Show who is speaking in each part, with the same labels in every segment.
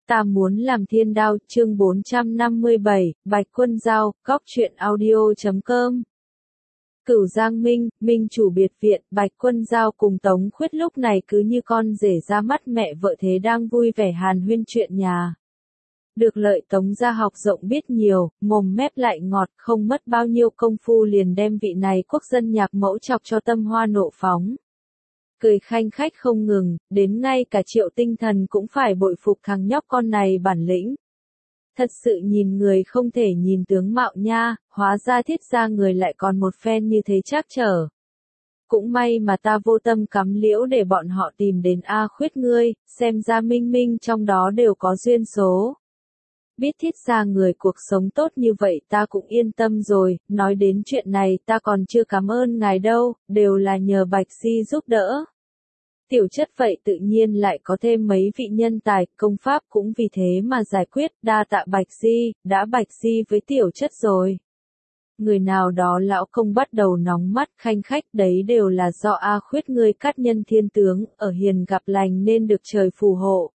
Speaker 1: Ta muốn làm thiên đao, chương 457, Bạch Quân Dao, góc truyện audio.com. Cửu Giang Minh, Minh chủ biệt viện, Bạch Quân Dao cùng Tống Khuyết lúc này cứ như con rể ra mắt mẹ vợ thế đang vui vẻ hàn huyên chuyện nhà. Được lợi Tống gia học rộng biết nhiều, mồm mép lại ngọt, không mất bao nhiêu công phu liền đem vị này quốc dân nhạc mẫu chọc cho tâm hoa nộ phóng. Cười khanh khách không ngừng, đến ngay cả Triệu Tinh Thần cũng phải bội phục thằng nhóc con này bản lĩnh. Thật sự nhìn người không thể nhìn tướng mạo nha, hóa ra thiết ra người lại còn một phen như thế trắc trở. Cũng may mà ta vô tâm cắm liễu để bọn họ tìm đến A Khuyết ngươi, xem ra minh minh trong đó đều có duyên số. Biết thiết ra người cuộc sống tốt như vậy ta cũng yên tâm rồi, nói đến chuyện này ta còn chưa cảm ơn ngài đâu, đều là nhờ Bạch Di giúp đỡ. Tiểu chất vậy tự nhiên lại có thêm mấy vị nhân tài, công pháp cũng vì thế mà giải quyết, đa tạ Bạch Di, đã Bạch Di với tiểu chất rồi. Người nào đó lão công bắt đầu nóng mắt khanh khách đấy đều là do A Khuyết ngươi cát nhân thiên tướng, ở hiền gặp lành nên được trời phù hộ.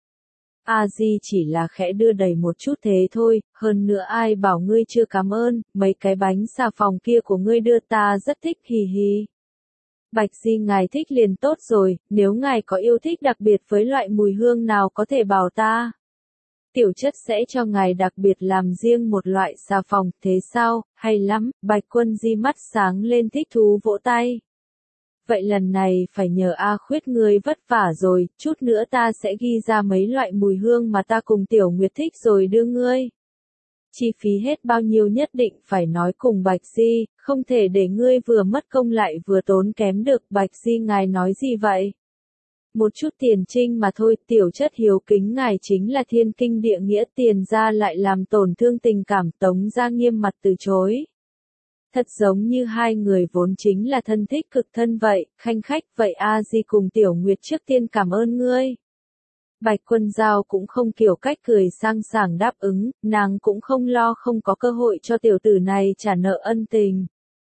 Speaker 1: A Di chỉ là khẽ đưa đầy một chút thế thôi, hơn nữa ai bảo ngươi chưa cảm ơn, mấy cái bánh xà phòng kia của ngươi đưa ta rất thích hì hì. Bạch Di ngài thích liền tốt rồi, nếu ngài có yêu thích đặc biệt với loại mùi hương nào có thể bảo ta. Tiểu chất sẽ cho ngài đặc biệt làm riêng một loại xà phòng, thế sao, hay lắm, Bạch Quân Di mắt sáng lên thích thú vỗ tay. Vậy lần này phải nhờ A Khuyết ngươi vất vả rồi, chút nữa ta sẽ ghi ra mấy loại mùi hương mà ta cùng Tiểu Nguyệt thích rồi đưa ngươi. Chi phí hết bao nhiêu nhất định phải nói cùng Bạch Di, không thể để ngươi vừa mất công lại vừa tốn kém được. Bạch Di ngài nói gì vậy? Một chút tiền trinh mà thôi, tiểu chất hiếu kính ngài chính là thiên kinh địa nghĩa, tiền ra lại làm tổn thương tình cảm. Tống gia nghiêm mặt từ chối. Thật giống như hai người vốn chính là thân thích cực thân vậy, khanh khách vậy A Di cùng Tiểu Nguyệt trước tiên cảm ơn ngươi. Bạch Quân Dao cũng không kiểu cách cười sang sảng đáp ứng, nàng cũng không lo không có cơ hội cho tiểu tử này trả nợ ân tình.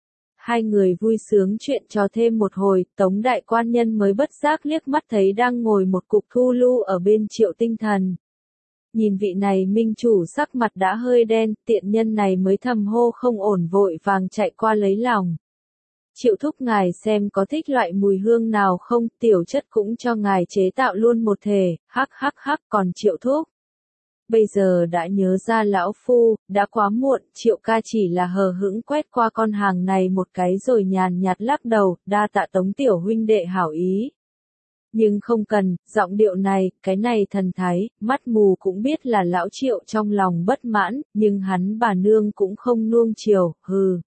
Speaker 1: Hai người vui sướng chuyện trò thêm một hồi, Tống đại quan nhân mới bất giác liếc mắt thấy đang ngồi một cục thu lưu ở bên Triệu Tinh Thần. Nhìn vị này minh chủ sắc mặt đã hơi đen, tiện nhân này mới thầm hô không ổn vội vàng chạy qua lấy lòng. Triệu thúc ngài xem có thích loại mùi hương nào không, tiểu chất cũng cho ngài chế tạo luôn một thể, hắc, còn Triệu thúc. Bây giờ đã nhớ ra lão phu, đã quá muộn, Triệu ca chỉ là hờ hững quét qua con hàng này một cái rồi nhàn nhạt lắc đầu, đa tạ Tống tiểu huynh đệ hảo ý. Nhưng không cần, giọng điệu này, cái này thần thái, mắt mù cũng biết là lão Triệu trong lòng bất mãn, nhưng hắn bà nương cũng không nuông chiều, hừ.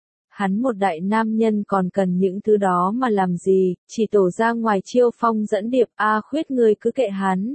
Speaker 1: Hắn một đại nam nhân còn cần những thứ đó mà làm gì, chỉ tổ ra ngoài chiêu phong dẫn điệp, A Khuyết ngươi cứ kệ hắn.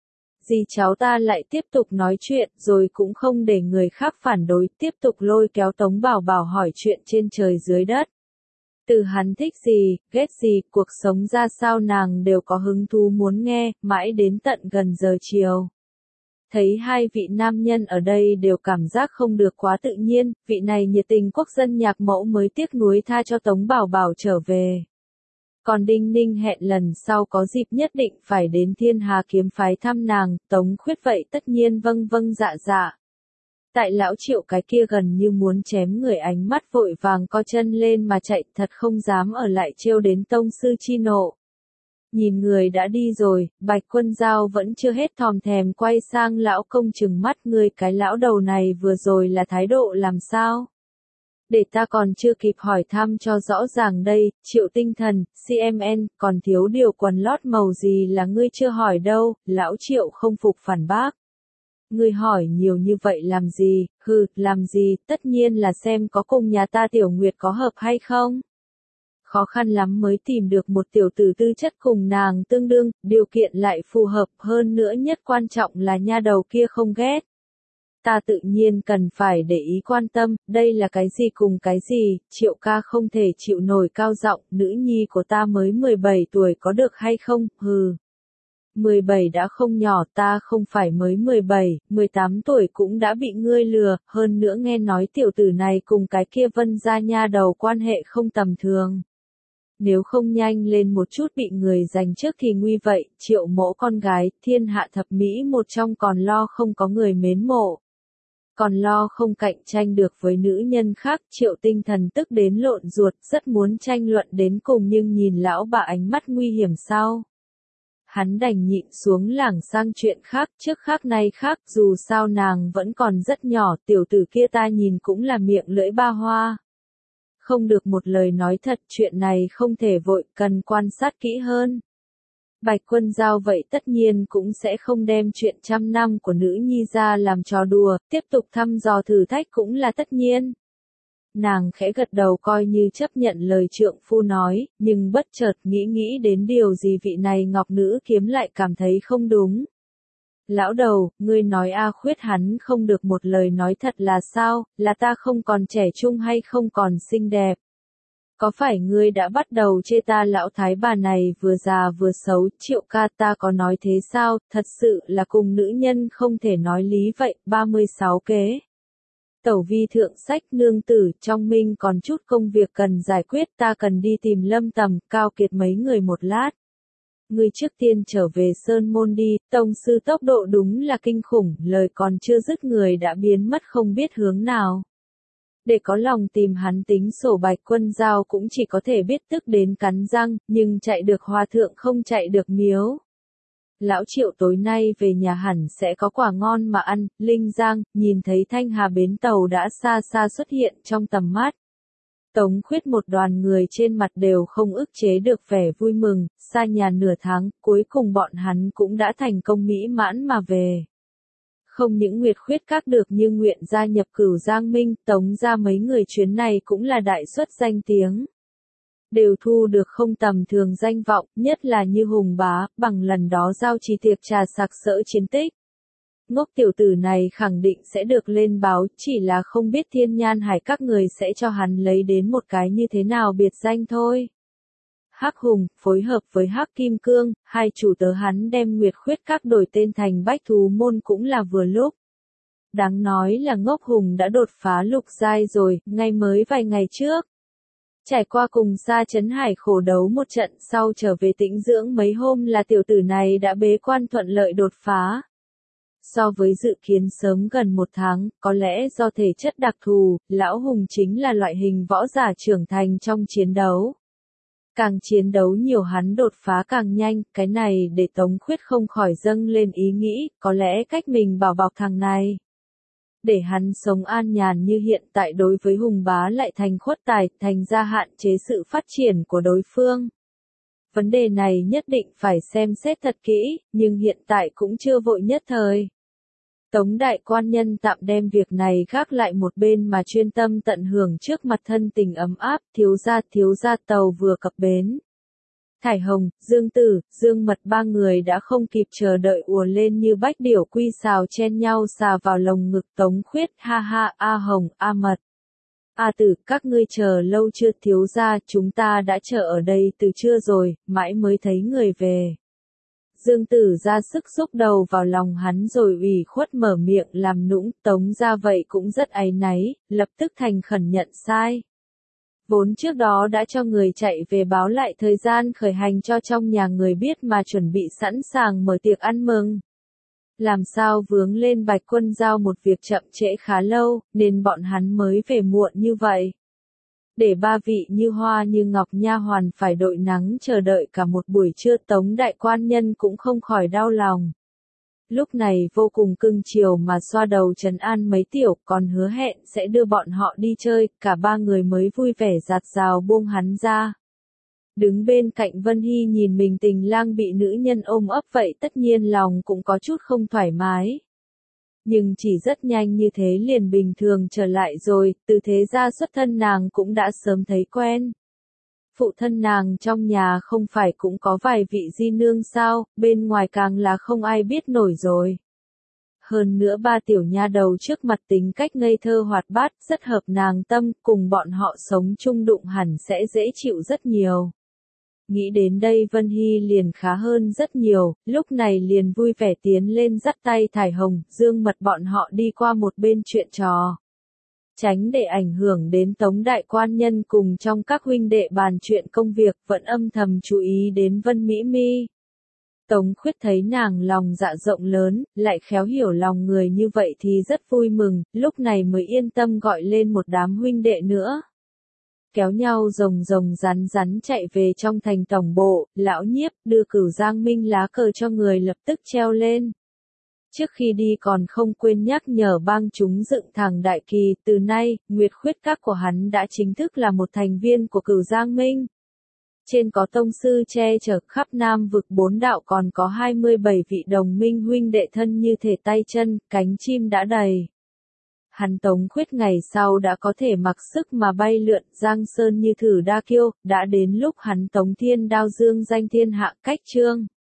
Speaker 1: Dì cháu ta lại tiếp tục nói chuyện, rồi cũng không để người khác phản đối, tiếp tục lôi kéo Tống Bảo Bảo hỏi chuyện trên trời dưới đất. Từ hắn thích gì, ghét gì, cuộc sống ra sao nàng đều có hứng thú muốn nghe, mãi đến tận gần giờ chiều. Thấy hai vị nam nhân ở đây đều cảm giác không được quá tự nhiên, vị này nhiệt tình quốc dân nhạc mẫu mới tiếc nuối tha cho Tống Bảo Bảo trở về. Còn Đinh Ninh hẹn lần sau có dịp nhất định phải đến Thiên Hà kiếm phái thăm nàng, Tống Khuyết vậy tất nhiên vâng dạ dạ. Tại lão Triệu cái kia gần như muốn chém người ánh mắt vội vàng co chân lên mà chạy, thật không dám ở lại trêu đến tông sư chi nộ. Nhìn người đã đi rồi, Bạch Quân Dao vẫn chưa hết thòm thèm quay sang lão công trừng mắt, người cái lão đầu này vừa rồi là thái độ làm sao? Để ta còn chưa kịp hỏi thăm cho rõ ràng đây, Triệu Tinh Thần, CMN, còn thiếu điều quần lót màu gì là ngươi chưa hỏi đâu, lão Triệu không phục phản bác. Ngươi hỏi nhiều như vậy làm gì, làm gì, tất nhiên là xem có cùng nhà ta Tiểu Nguyệt có hợp hay không. Khó khăn lắm mới tìm được một tiểu tử tư chất cùng nàng tương đương, điều kiện lại phù hợp hơn nữa nhất quan trọng là nha đầu kia không ghét. Ta tự nhiên cần phải để ý quan tâm, đây là cái gì cùng cái gì, Triệu ca không thể chịu nổi cao giọng, nữ nhi của ta mới 17 tuổi có được hay không, 17 đã không nhỏ, ta không phải mới 17, 18 tuổi cũng đã bị ngươi lừa, hơn nữa nghe nói tiểu tử này cùng cái kia Vân gia nha đầu quan hệ không tầm thường. Nếu không nhanh lên một chút bị người giành trước thì nguy vậy, Triệu Mỗ con gái, thiên hạ thập mỹ một trong còn lo không có người mến mộ. Còn lo không cạnh tranh được với nữ nhân khác, Triệu Tinh Thần tức đến lộn ruột, rất muốn tranh luận đến cùng nhưng nhìn lão bà ánh mắt nguy hiểm sau. Hắn đành nhịn xuống lảng sang chuyện khác, trước khác nay khác, dù sao nàng vẫn còn rất nhỏ, tiểu tử kia ta nhìn cũng là miệng lưỡi ba hoa. Không được một lời nói thật, chuyện này không thể vội, cần quan sát kỹ hơn. Bạch Quân Giao vậy tất nhiên cũng sẽ không đem chuyện 100 năm của nữ nhi ra làm trò đùa, tiếp tục thăm dò thử thách cũng là tất nhiên. Nàng khẽ gật đầu coi như chấp nhận lời trượng phu nói, nhưng bất chợt nghĩ đến điều gì vị này ngọc nữ kiếm lại cảm thấy không đúng. Lão đầu, ngươi nói A Khuyết hắn không được một lời nói thật là sao, là ta không còn trẻ trung hay không còn xinh đẹp? Có phải ngươi đã bắt đầu chê ta lão thái bà này vừa già vừa xấu, Triệu ca ta có nói thế sao, thật sự là cùng nữ nhân không thể nói lý vậy, 36 kế. Tẩu vi thượng sách nương tử, trong minh còn chút công việc cần giải quyết, ta cần đi tìm Lâm Tầm, Cao Kiệt mấy người một lát. Ngươi trước tiên trở về Sơn Môn đi, tông sư tốc độ đúng là kinh khủng, lời còn chưa dứt người đã biến mất không biết hướng nào. Để có lòng tìm hắn tính sổ Bạch Quân Giao cũng chỉ có thể biết tức đến cắn răng, nhưng chạy được hòa thượng không chạy được miếu. Lão Triệu tối nay về nhà hẳn sẽ có quả ngon mà ăn, Linh Giang, nhìn thấy Thanh Hà bến tàu đã xa xa xuất hiện trong tầm mắt. Tống Khuyết một đoàn người trên mặt đều không ức chế được vẻ vui mừng, xa nhà nửa tháng, cuối cùng bọn hắn cũng đã thành công mỹ mãn mà về. Không những Nguyệt Khuyết các được như nguyện gia nhập Cửu Giang Minh, Tống ra mấy người chuyến này cũng là đại xuất danh tiếng. Đều thu được không tầm thường danh vọng, nhất là như Hùng Bá, bằng lần đó giao trì tiệc trà sặc sỡ chiến tích. Ngốc tiểu tử này khẳng định sẽ được lên báo, chỉ là không biết Thiên Nhan Hải các người sẽ cho hắn lấy đến một cái như thế nào biệt danh thôi. Hắc Hùng, phối hợp với Hắc Kim Cương, hai chủ tớ hắn đem Nguyệt Khuyết các đổi tên thành Bách Thú Môn cũng là vừa lúc. Đáng nói là Ngốc Hùng đã đột phá lục giai rồi, ngay mới vài ngày trước. Trải qua cùng Sa Chấn Hải khổ đấu một trận sau trở về tĩnh dưỡng mấy hôm là tiểu tử này đã bế quan thuận lợi đột phá. So với dự kiến sớm gần một tháng, có lẽ do thể chất đặc thù, Lão Hùng chính là loại hình võ giả trưởng thành trong chiến đấu. Càng chiến đấu nhiều hắn đột phá càng nhanh, cái này để Tống Khuyết không khỏi dâng lên ý nghĩ, có lẽ cách mình bảo bọc thằng này. Để hắn sống an nhàn như hiện tại đối với Hùng Bá lại thành khuất tài, thành ra hạn chế sự phát triển của đối phương. Vấn đề này nhất định phải xem xét thật kỹ, nhưng hiện tại cũng chưa vội nhất thời. Tống đại quan nhân tạm đem việc này gác lại một bên mà chuyên tâm tận hưởng trước mặt thân tình ấm áp, thiếu gia tàu vừa cập bến. Thải Hồng, Dương Tử, Dương Mật ba người đã không kịp chờ đợi ùa lên như bách điểu quy xào chen nhau xà vào lồng ngực Tống Khuyết, ha ha, A Hồng, A Mật. A Tử, các ngươi chờ lâu chưa, thiếu gia, chúng ta đã chờ ở đây từ trưa rồi, mãi mới thấy người về. Dương Tử ra sức xúc đầu vào lòng hắn rồi ủy khuất mở miệng làm nũng, Tống ra vậy cũng rất áy náy, lập tức thành khẩn nhận sai. Vốn trước đó đã cho người chạy về báo lại thời gian khởi hành cho trong nhà người biết mà chuẩn bị sẵn sàng mở tiệc ăn mừng. Làm sao vướng lên Bạch Quân Giao một việc chậm trễ khá lâu, nên bọn hắn mới về muộn như vậy. Để ba vị như hoa như ngọc nha hoàn phải đội nắng chờ đợi cả một buổi trưa, Tống đại quan nhân cũng không khỏi đau lòng. Lúc này vô cùng cưng chiều mà xoa đầu trấn an mấy tiểu, còn hứa hẹn sẽ đưa bọn họ đi chơi, cả ba người mới vui vẻ dạt dào buông hắn ra. Đứng bên cạnh Vân Hy nhìn mình tình lang bị nữ nhân ôm ấp vậy tất nhiên lòng cũng có chút không thoải mái. Nhưng chỉ rất nhanh như thế liền bình thường trở lại rồi, từ thế ra xuất thân nàng cũng đã sớm thấy quen. Phụ thân nàng trong nhà không phải cũng có vài vị di nương sao, bên ngoài càng là không ai biết nổi rồi. Hơn nữa ba tiểu nha đầu trước mặt tính cách ngây thơ hoạt bát, rất hợp nàng tâm, cùng bọn họ sống chung đụng hẳn sẽ dễ chịu rất nhiều. Nghĩ đến đây Vân Hy liền khá hơn rất nhiều, lúc này liền vui vẻ tiến lên dắt tay Thải Hồng, Dương Mật bọn họ đi qua một bên chuyện trò. tránh để ảnh hưởng đến Tống đại quan nhân cùng trong các huynh đệ bàn chuyện công việc, vẫn âm thầm chú ý đến Vân Mỹ Mi. Tống Khuyết thấy nàng lòng dạ rộng lớn, lại khéo hiểu lòng người như vậy thì rất vui mừng, lúc này mới yên tâm gọi lên một đám huynh đệ nữa. Kéo nhau rồng rồng rắn rắn chạy về trong thành tổng bộ, lão Nhiếp đưa Cửu Giang Minh lá cờ cho người lập tức treo lên. Trước khi đi còn không quên nhắc nhở bang chúng dựng thẳng đại kỳ, từ nay, Nguyệt Khuyết Các của hắn đã chính thức là một thành viên của Cửu Giang Minh. Trên có tông sư che chở khắp Nam vực 4 đạo, còn có 27 vị đồng minh huynh đệ thân như thể tay chân, cánh chim đã đầy. Hắn Tống Khuyết ngày sau đã có thể mặc sức mà bay lượn giang sơn như thử đa kiêu, đã đến lúc hắn Tống Thiên Đao dương danh thiên hạ cách trương.